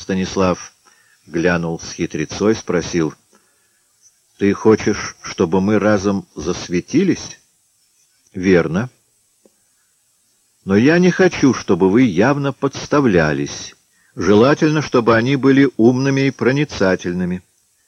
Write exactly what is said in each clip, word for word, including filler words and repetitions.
Станислав глянул с хитрецой, спросил: «Ты хочешь, чтобы мы разом засветились?» «Верно. Но я не хочу, чтобы вы явно подставлялись. Желательно, чтобы они были умными и проницательными».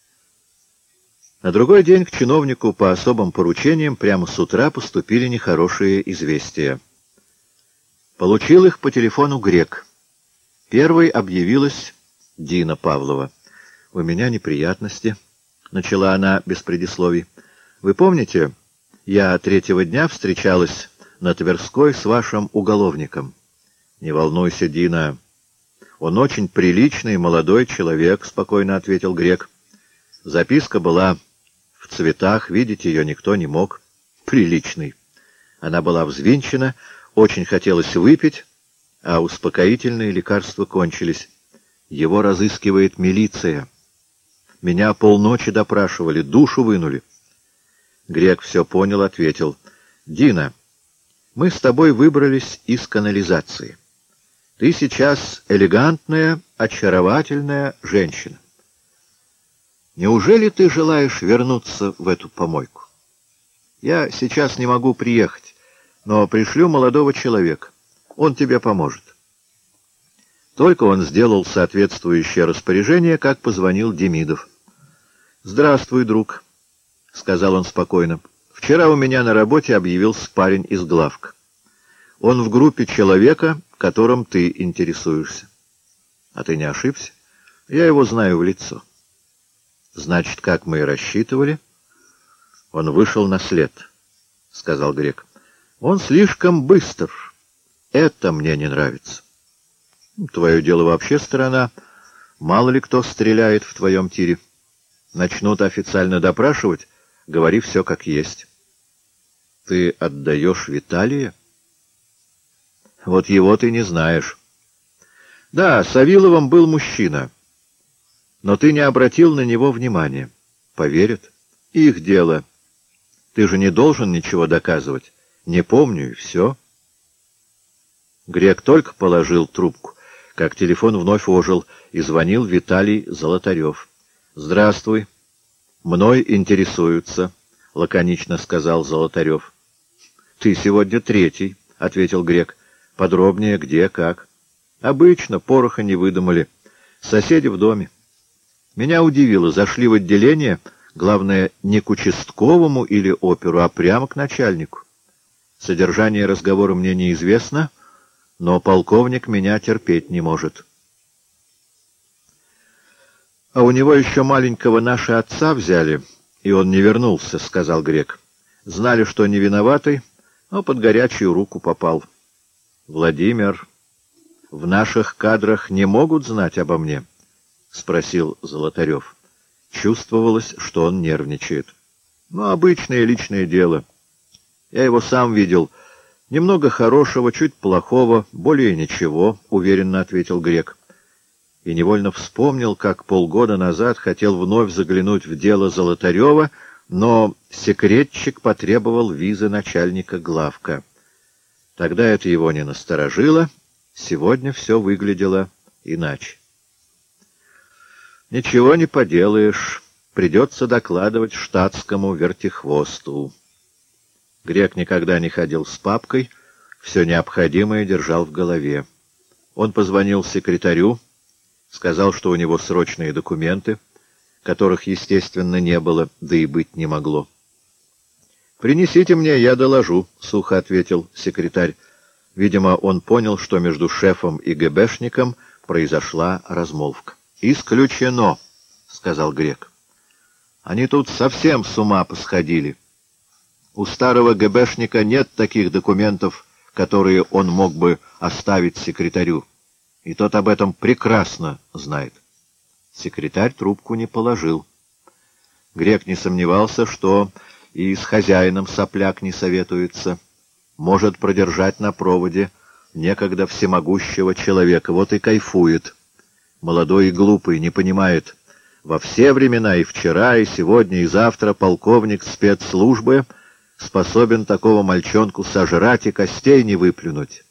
На другой день к чиновнику по особым поручениям прямо с утра поступили нехорошие известия. Получил их по телефону Грек. Первой объявилась Дина Павлова. «У меня неприятности», — начала она без предисловий. «Вы помните, я третьего дня встречалась на Тверской с вашим уголовником?» «Не волнуйся, Дина. Он очень приличный молодой человек», — спокойно ответил Грек. «Записка была в цветах, видеть ее никто не мог. Приличный». Она была взвинчена, очень хотелось выпить, а успокоительные лекарства кончились. «Его разыскивает милиция. Меня полночи допрашивали, душу вынули». Грек все понял, ответил: «Дина, мы с тобой выбрались из канализации. Ты сейчас элегантная, очаровательная женщина. Неужели ты желаешь вернуться в эту помойку? Я сейчас не могу приехать, но пришлю молодого человека. Он тебе поможет». Только он сделал соответствующее распоряжение, как позвонил Демидов. «Здравствуй, друг», — сказал он спокойно. «Вчера у меня на работе объявился парень из главка. Он в группе человека, которым ты интересуешься». «А ты не ошибся? Я его знаю в лицо». «Значит, как мы и рассчитывали, он вышел на след», — сказал Грек. «Он слишком быстр. Это мне не нравится». «Твое дело вообще сторона. Мало ли кто стреляет в твоем тире. Начнут официально допрашивать, говори все как есть». «Ты отдаешь Виталия?» «Вот его ты не знаешь». «Да, Савиловым был мужчина, но ты не обратил на него внимания. Поверят. Их дело. Ты же не должен ничего доказывать. Не помню, и все». Грек только положил трубку, как телефон вновь ожил, и звонил Виталий Золотарев. «Здравствуй. Мной интересуются», — лаконично сказал Золотарев. «Ты сегодня третий», — ответил Грек. «Подробнее, где, как?» «Обычно, пороха не выдумали. Соседи в доме. Меня удивило, зашли в отделение, главное, не к участковому или оперу, а прямо к начальнику. Содержание разговора мне неизвестно, но полковник меня терпеть не может». «А у него еще маленького наши отца взяли, и он не вернулся», — сказал Грек. «Знали, что не виноватый, но под горячую руку попал». «Владимир, в наших кадрах не могут знать обо мне?» — спросил Золотарев. Чувствовалось, что он нервничает. «Ну, обычное личное дело. Я его сам видел. Немного хорошего, чуть плохого, более ничего», — уверенно ответил Грек. И невольно вспомнил, как полгода назад хотел вновь заглянуть в дело Золотарева, но секретчик потребовал визы начальника главка. Тогда это его не насторожило, сегодня все выглядело иначе. «Ничего не поделаешь, придется докладывать штатскому вертихвосту». Грек никогда не ходил с папкой, все необходимое держал в голове. Он позвонил секретарю, сказал, что у него срочные документы, которых, естественно, не было, да и быть не могло. «Принесите мне, я доложу», — сухо ответил секретарь. Видимо, он понял, что между шефом и ГБшником произошла размолвка. «Исключено», — сказал Грек. «Они тут совсем с ума посходили. У старого ГБшника нет таких документов, которые он мог бы оставить секретарю. И тот об этом прекрасно знает». Секретарь трубку не положил. Грек не сомневался, что и с хозяином сопляк не советуется. Может продержать на проводе некогда всемогущего человека. Вот и кайфует. Молодой и глупый, не понимает. Во все времена, и вчера, и сегодня, и завтра, полковник спецслужбы способен такого мальчонку сожрать и костей не выплюнуть.